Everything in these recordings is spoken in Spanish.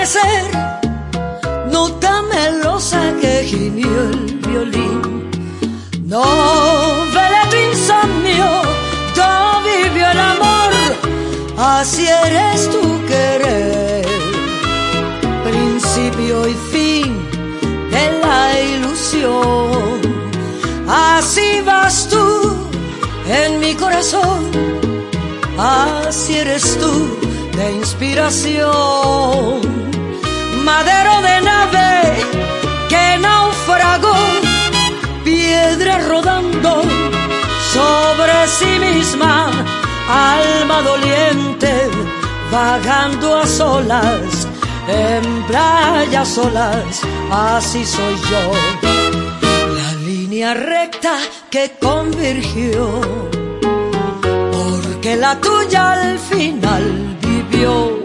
amanecer, nota melosa que gimió el violín. Novela tu insomnio, todo vivió el amor, así eres tu querer, principio y fin de la ilusión. Así vas tú en mi corazón, así eres tú de inspiración. Madero de nave que naufragó, piedra rodando sobre sí misma, alma doliente vagando a solas en playas solas, así soy yo. La línea recta que convergió, porque la tuya al final vivió.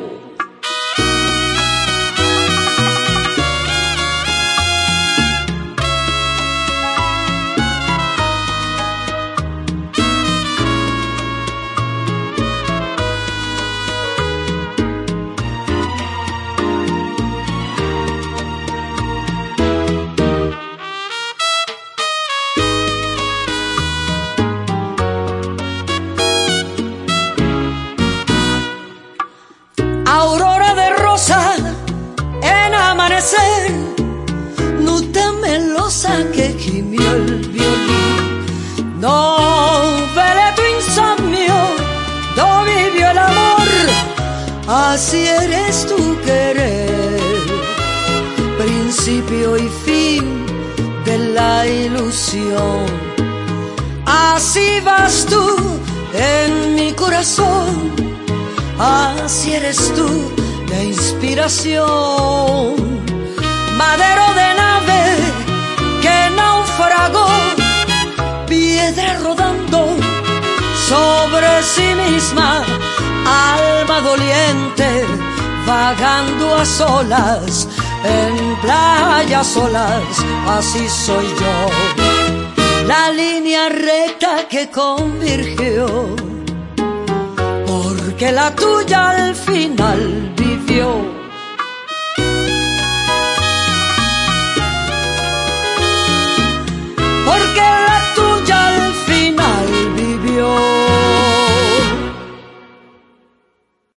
Aurora de rosa en amanecer, nota melosa que gimió el violín. Novela tu insomnio, do vivió el amor, así eres tu querer, principio y fin de la ilusión. Así vas tú en mi corazón, así eres tú de inspiración. Madero de nave que naufragó, piedra rodando sobre sí misma, alma doliente vagando a solas en playas solas, así soy yo. La línea recta que convergió, que la tuya al fin